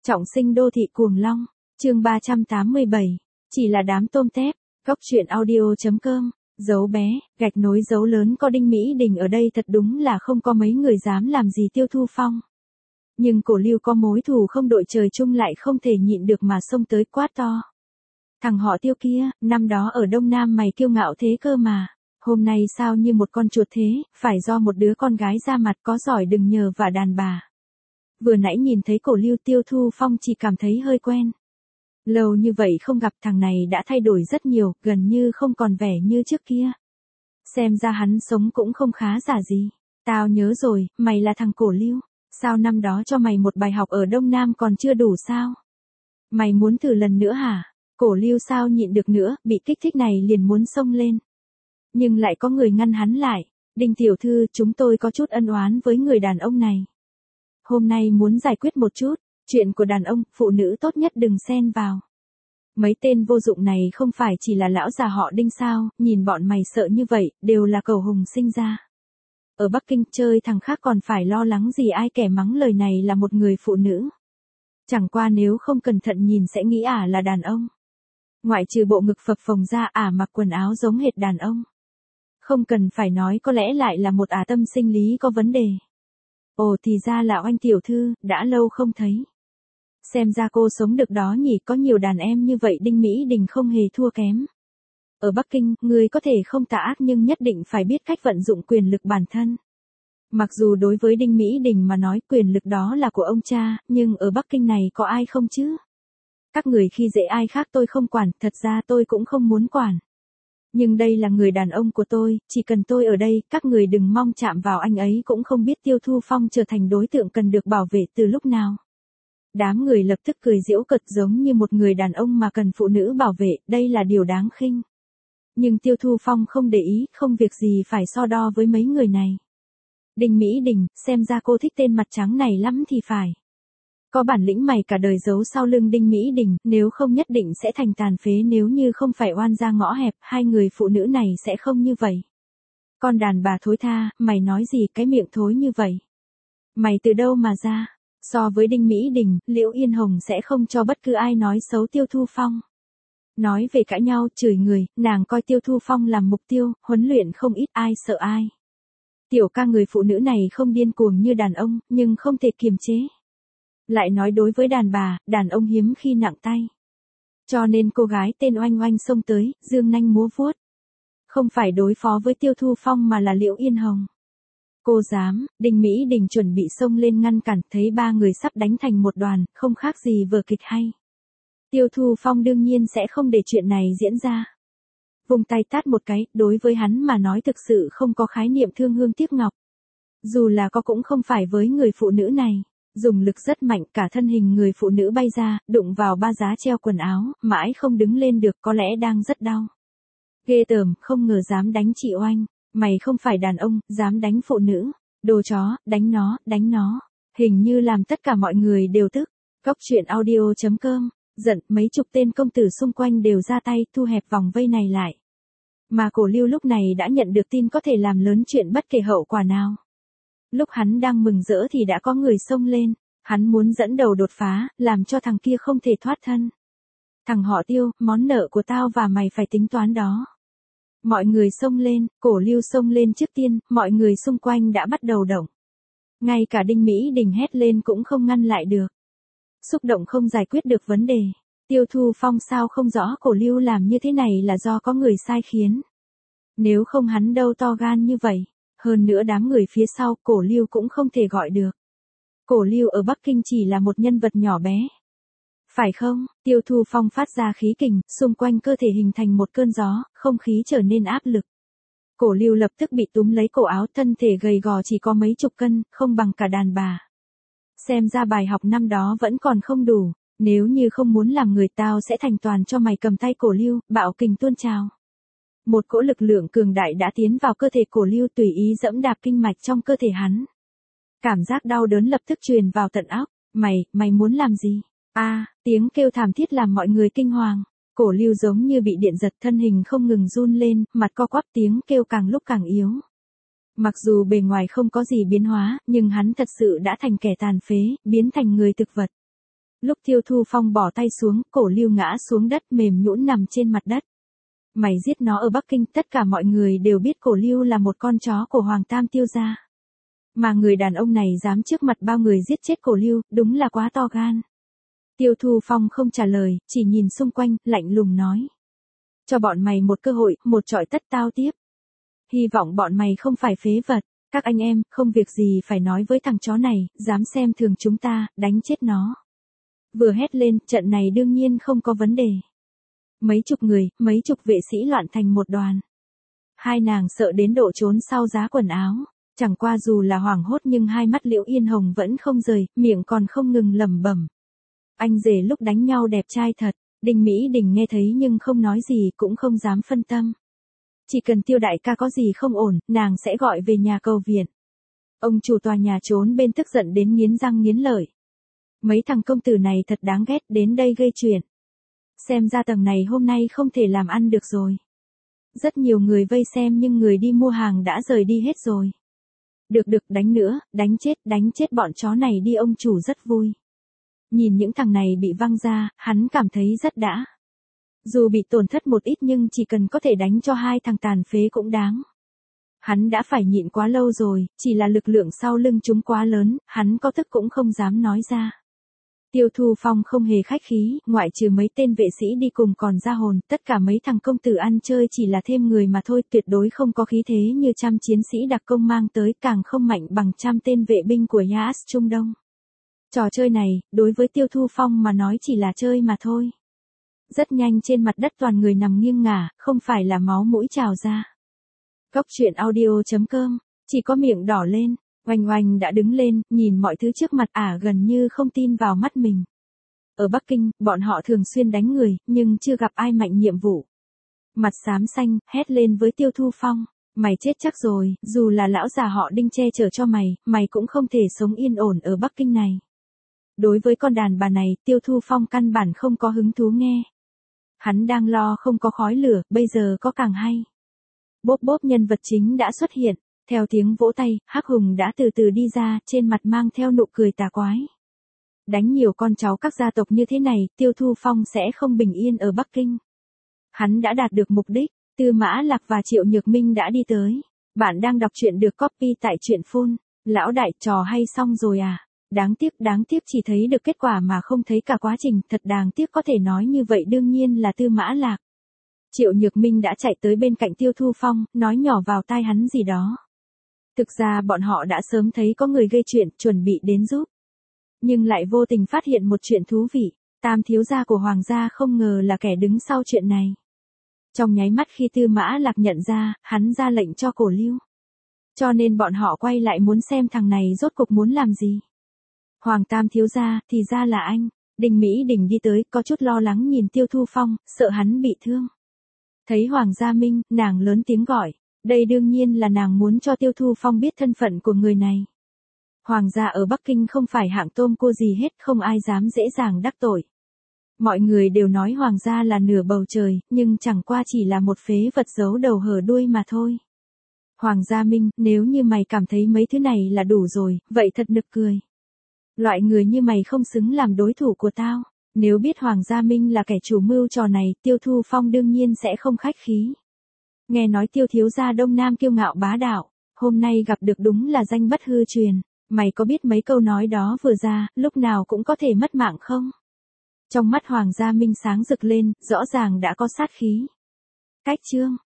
Trọng sinh đô thị cuồng long, chương 387, chỉ là đám tôm tép, góc truyện audio.com, dấu bé, gạch nối dấu lớn có Đinh Mỹ Đình ở đây thật đúng là không có mấy người dám làm gì Tiêu Thu Phong. Nhưng Cổ Lưu có mối thù không đội trời chung lại không thể nhịn được mà xông tới quát to. Thằng họ Tiêu kia, năm đó ở Đông Nam mày kiêu ngạo thế cơ mà, hôm nay sao như một con chuột thế, phải do một đứa con gái ra mặt có giỏi đừng nhờ vả đàn bà. Vừa nãy nhìn thấy Cổ Lưu Tiêu Thu Phong chỉ cảm thấy hơi quen. Lâu như vậy không gặp thằng này đã thay đổi rất nhiều, gần như không còn vẻ như trước kia. Xem ra hắn sống cũng không khá giả gì. Tao nhớ rồi, mày là thằng Cổ Lưu. Sao năm đó cho mày một bài học ở Đông Nam còn chưa đủ sao? Mày muốn thử lần nữa hả? Cổ Lưu sao nhịn được nữa, bị kích thích này liền muốn xông lên. Nhưng lại có người ngăn hắn lại. Đinh tiểu thư, chúng tôi có chút ân oán với người đàn ông này. Hôm nay muốn giải quyết một chút, chuyện của đàn ông, phụ nữ tốt nhất đừng xen vào. Mấy tên vô dụng này không phải chỉ là lão già họ Đinh sao, nhìn bọn mày sợ như vậy, đều là cầu hùng sinh ra. Ở Bắc Kinh chơi thằng khác còn phải lo lắng gì ai kẻ mắng lời này là một người phụ nữ. Chẳng qua nếu không cẩn thận nhìn sẽ nghĩ là đàn ông. Ngoại trừ bộ ngực phập phồng ra mặc quần áo giống hệt đàn ông. Không cần phải nói có lẽ lại là một tâm sinh lý có vấn đề. Ồ thì ra là Oanh tiểu thư, đã lâu không thấy. Xem ra cô sống được đó nhỉ, có nhiều đàn em như vậy Đinh Mỹ Đình không hề thua kém. Ở Bắc Kinh, người có thể không tà ác nhưng nhất định phải biết cách vận dụng quyền lực bản thân. Mặc dù đối với Đinh Mỹ Đình mà nói quyền lực đó là của ông cha, nhưng ở Bắc Kinh này có ai không chứ? Các người khi dễ ai khác tôi không quản, thật ra tôi cũng không muốn quản. Nhưng đây là người đàn ông của tôi, chỉ cần tôi ở đây, các người đừng mong chạm vào anh ấy cũng không biết Tiêu Thu Phong trở thành đối tượng cần được bảo vệ từ lúc nào. Đám người lập tức cười giễu cợt giống như một người đàn ông mà cần phụ nữ bảo vệ, đây là điều đáng khinh. Nhưng Tiêu Thu Phong không để ý, không việc gì phải so đo với mấy người này. Đinh Mỹ Đình, xem ra cô thích tên mặt trắng này lắm thì phải. Có bản lĩnh mày cả đời giấu sau lưng Đinh Mỹ Đình, nếu không nhất định sẽ thành tàn phế nếu như không phải oan ra ngõ hẹp, hai người phụ nữ này sẽ không như vậy. Con đàn bà thối tha, mày nói gì cái miệng thối như vậy? Mày từ đâu mà ra? So với Đinh Mỹ Đình, Liễu Yên Hồng sẽ không cho bất cứ ai nói xấu Tiêu Thu Phong. Nói về cãi nhau, chửi người, nàng coi Tiêu Thu Phong làm mục tiêu, huấn luyện không ít ai sợ ai. Tiểu ca người phụ nữ này không điên cuồng như đàn ông, nhưng không thể kiềm chế. Lại nói đối với đàn bà, đàn ông hiếm khi nặng tay. Cho nên cô gái tên Oanh Oanh xông tới, dương nanh múa vuốt. Không phải đối phó với Tiêu Thu Phong mà là Liễu Yên Hồng. Cô dám, Đinh Mỹ Đình chuẩn bị xông lên ngăn cản, thấy ba người sắp đánh thành một đoàn, không khác gì vở kịch hay. Tiêu Thu Phong đương nhiên sẽ không để chuyện này diễn ra. Vùng tay tát một cái, đối với hắn mà nói thực sự không có khái niệm thương hương tiếc ngọc. Dù là có cũng không phải với người phụ nữ này. Dùng lực rất mạnh, cả thân hình người phụ nữ bay ra, đụng vào ba giá treo quần áo, mãi không đứng lên được, có lẽ đang rất đau. Ghê tởm, không ngờ dám đánh chị Oanh. Mày không phải đàn ông, dám đánh phụ nữ. Đồ chó, đánh nó, đánh nó. Hình như làm tất cả mọi người đều tức. Góc truyện audio.com, giận, mấy chục tên công tử xung quanh đều ra tay, thu hẹp vòng vây này lại. Mà Cổ Lưu lúc này đã nhận được tin có thể làm lớn chuyện bất kể hậu quả nào. Lúc hắn đang mừng rỡ thì đã có người xông lên, hắn muốn dẫn đầu đột phá, làm cho thằng kia không thể thoát thân. Thằng họ Tiêu, món nợ của tao và mày phải tính toán đó. Mọi người xông lên, Cổ Lưu xông lên trước tiên, mọi người xung quanh đã bắt đầu động. Ngay cả Đinh Mỹ Đình hét lên cũng không ngăn lại được. Xúc động không giải quyết được vấn đề. Tiêu Thu Phong sao không rõ Cổ Lưu làm như thế này là do có người sai khiến. Nếu không hắn đâu to gan như vậy. Hơn nữa đám người phía sau, Cổ Lưu cũng không thể gọi được. Cổ Lưu ở Bắc Kinh chỉ là một nhân vật nhỏ bé. Phải không? Tiêu Thu Phong phát ra khí kình, xung quanh cơ thể hình thành một cơn gió, không khí trở nên áp lực. Cổ Lưu lập tức bị túm lấy cổ áo, thân thể gầy gò chỉ có mấy chục cân, không bằng cả đàn bà. Xem ra bài học năm đó vẫn còn không đủ, nếu như không muốn làm người tao sẽ thành toàn cho mày cầm tay Cổ Lưu, bạo kình tuôn trào. Một cỗ lực lượng cường đại đã tiến vào cơ thể Cổ Lưu tùy ý dẫm đạp kinh mạch trong cơ thể hắn. Cảm giác đau đớn lập tức truyền vào tận óc, mày muốn làm gì? Tiếng kêu thảm thiết làm mọi người kinh hoàng. Cổ Lưu giống như bị điện giật, thân hình không ngừng run lên, mặt co quắp, tiếng kêu càng lúc càng yếu. Mặc dù bề ngoài không có gì biến hóa, nhưng hắn thật sự đã thành kẻ tàn phế, biến thành người thực vật. Lúc Tiêu Thu Phong bỏ tay xuống, Cổ Lưu ngã xuống đất mềm nhũn nằm trên mặt đất. Mày giết nó ở Bắc Kinh, tất cả mọi người đều biết Cổ Lưu là một con chó của Hoàng Tam Tiêu gia. Mà người đàn ông này dám trước mặt bao người giết chết Cổ Lưu, đúng là quá to gan. Tiêu Thu Phong không trả lời, chỉ nhìn xung quanh, lạnh lùng nói. Cho bọn mày một cơ hội, một trọi tất tao tiếp. Hy vọng bọn mày không phải phế vật. Các anh em, không việc gì phải nói với thằng chó này, dám xem thường chúng ta, đánh chết nó. Vừa hét lên, trận này đương nhiên không có vấn đề. Mấy chục người, mấy chục vệ sĩ loạn thành một đoàn. Hai nàng sợ đến độ trốn sau giá quần áo. Chẳng qua dù là hoảng hốt nhưng hai mắt Liễu Yên Hồng vẫn không rời, miệng còn không ngừng lẩm bẩm. Anh rể lúc đánh nhau đẹp trai thật. Đinh Mỹ Đình nghe thấy nhưng không nói gì, cũng không dám phân tâm. Chỉ cần Tiêu đại ca có gì không ổn, nàng sẽ gọi về nhà cầu viện. Ông chủ tòa nhà trốn bên tức giận đến nghiến răng nghiến lợi. Mấy thằng công tử này thật đáng ghét, đến đây gây chuyện. Xem ra tầng này hôm nay không thể làm ăn được rồi. Rất nhiều người vây xem nhưng người đi mua hàng đã rời đi hết rồi. Được đánh nữa, đánh chết bọn chó này đi, ông chủ rất vui. Nhìn những thằng này bị văng ra, hắn cảm thấy rất đã. Dù bị tổn thất một ít nhưng chỉ cần có thể đánh cho hai thằng tàn phế cũng đáng. Hắn đã phải nhịn quá lâu rồi, chỉ là lực lượng sau lưng chúng quá lớn, hắn có tức cũng không dám nói ra. Tiêu Thu Phong không hề khách khí, ngoại trừ mấy tên vệ sĩ đi cùng còn ra hồn, tất cả mấy thằng công tử ăn chơi chỉ là thêm người mà thôi, tuyệt đối không có khí thế như trăm chiến sĩ đặc công mang tới, càng không mạnh bằng trăm tên vệ binh của Yaas Trung Đông. Trò chơi này, đối với Tiêu Thu Phong mà nói chỉ là chơi mà thôi. Rất nhanh trên mặt đất toàn người nằm nghiêng ngả, không phải là máu mũi trào ra. Góc truyện audio.com, chỉ có miệng đỏ lên, Oanh Oanh đã đứng lên, nhìn mọi thứ trước mặt gần như không tin vào mắt mình. Ở Bắc Kinh, bọn họ thường xuyên đánh người, nhưng chưa gặp ai mạnh nhiệm vụ. Mặt xám xanh, hét lên với Tiêu Thu Phong, mày chết chắc rồi, dù là lão già họ Đinh che chở cho mày cũng không thể sống yên ổn ở Bắc Kinh này. Đối với con đàn bà này, Tiêu Thu Phong căn bản không có hứng thú nghe. Hắn đang lo không có khói lửa, bây giờ có càng hay. Bốp bốp, nhân vật chính đã xuất hiện, theo tiếng vỗ tay, Hắc Hùng đã từ từ đi ra, trên mặt mang theo nụ cười tà quái. Đánh nhiều con cháu các gia tộc như thế này, Tiêu Thu Phong sẽ không bình yên ở Bắc Kinh. Hắn đã đạt được mục đích, Tư Mã Lạc và Triệu Nhược Minh đã đi tới. Bạn đang đọc truyện được copy tại truyện Phun. Lão đại, trò hay xong rồi à? Đáng tiếc chỉ thấy được kết quả mà không thấy cả quá trình, thật đáng tiếc, có thể nói như vậy đương nhiên là Tư Mã Lạc. Triệu Nhược Minh đã chạy tới bên cạnh Tiêu Thu Phong, nói nhỏ vào tai hắn gì đó. Thực ra bọn họ đã sớm thấy có người gây chuyện, chuẩn bị đến giúp. Nhưng lại vô tình phát hiện một chuyện thú vị, Tam thiếu gia của Hoàng gia không ngờ là kẻ đứng sau chuyện này. Trong nháy mắt khi Tư Mã Lạc nhận ra, hắn ra lệnh cho Cổ Lưu. Cho nên bọn họ quay lại muốn xem thằng này rốt cuộc muốn làm gì. Hoàng Tam thiếu gia, thì ra là anh. Đinh Mỹ Đình đi tới, có chút lo lắng nhìn Tiêu Thu Phong, sợ hắn bị thương. Thấy Hoàng Gia Minh, nàng lớn tiếng gọi. Đây đương nhiên là nàng muốn cho Tiêu Thu Phong biết thân phận của người này. Hoàng gia ở Bắc Kinh không phải hạng tôm cua gì hết, không ai dám dễ dàng đắc tội. Mọi người đều nói Hoàng gia là nửa bầu trời, nhưng chẳng qua chỉ là một phế vật giấu đầu hở đuôi mà thôi. Hoàng Gia Minh, nếu như mày cảm thấy mấy thứ này là đủ rồi, vậy thật nực cười. Loại người như mày không xứng làm đối thủ của tao. Nếu biết Hoàng Gia Minh là kẻ chủ mưu trò này, Tiêu Thu Phong đương nhiên sẽ không khách khí. Nghe nói Tiêu thiếu gia Đông Nam kiêu ngạo bá đạo, hôm nay gặp được đúng là danh bất hư truyền. Mày có biết mấy câu nói đó vừa ra, lúc nào cũng có thể mất mạng không? Trong mắt Hoàng Gia Minh sáng rực lên, rõ ràng đã có sát khí. Cách chương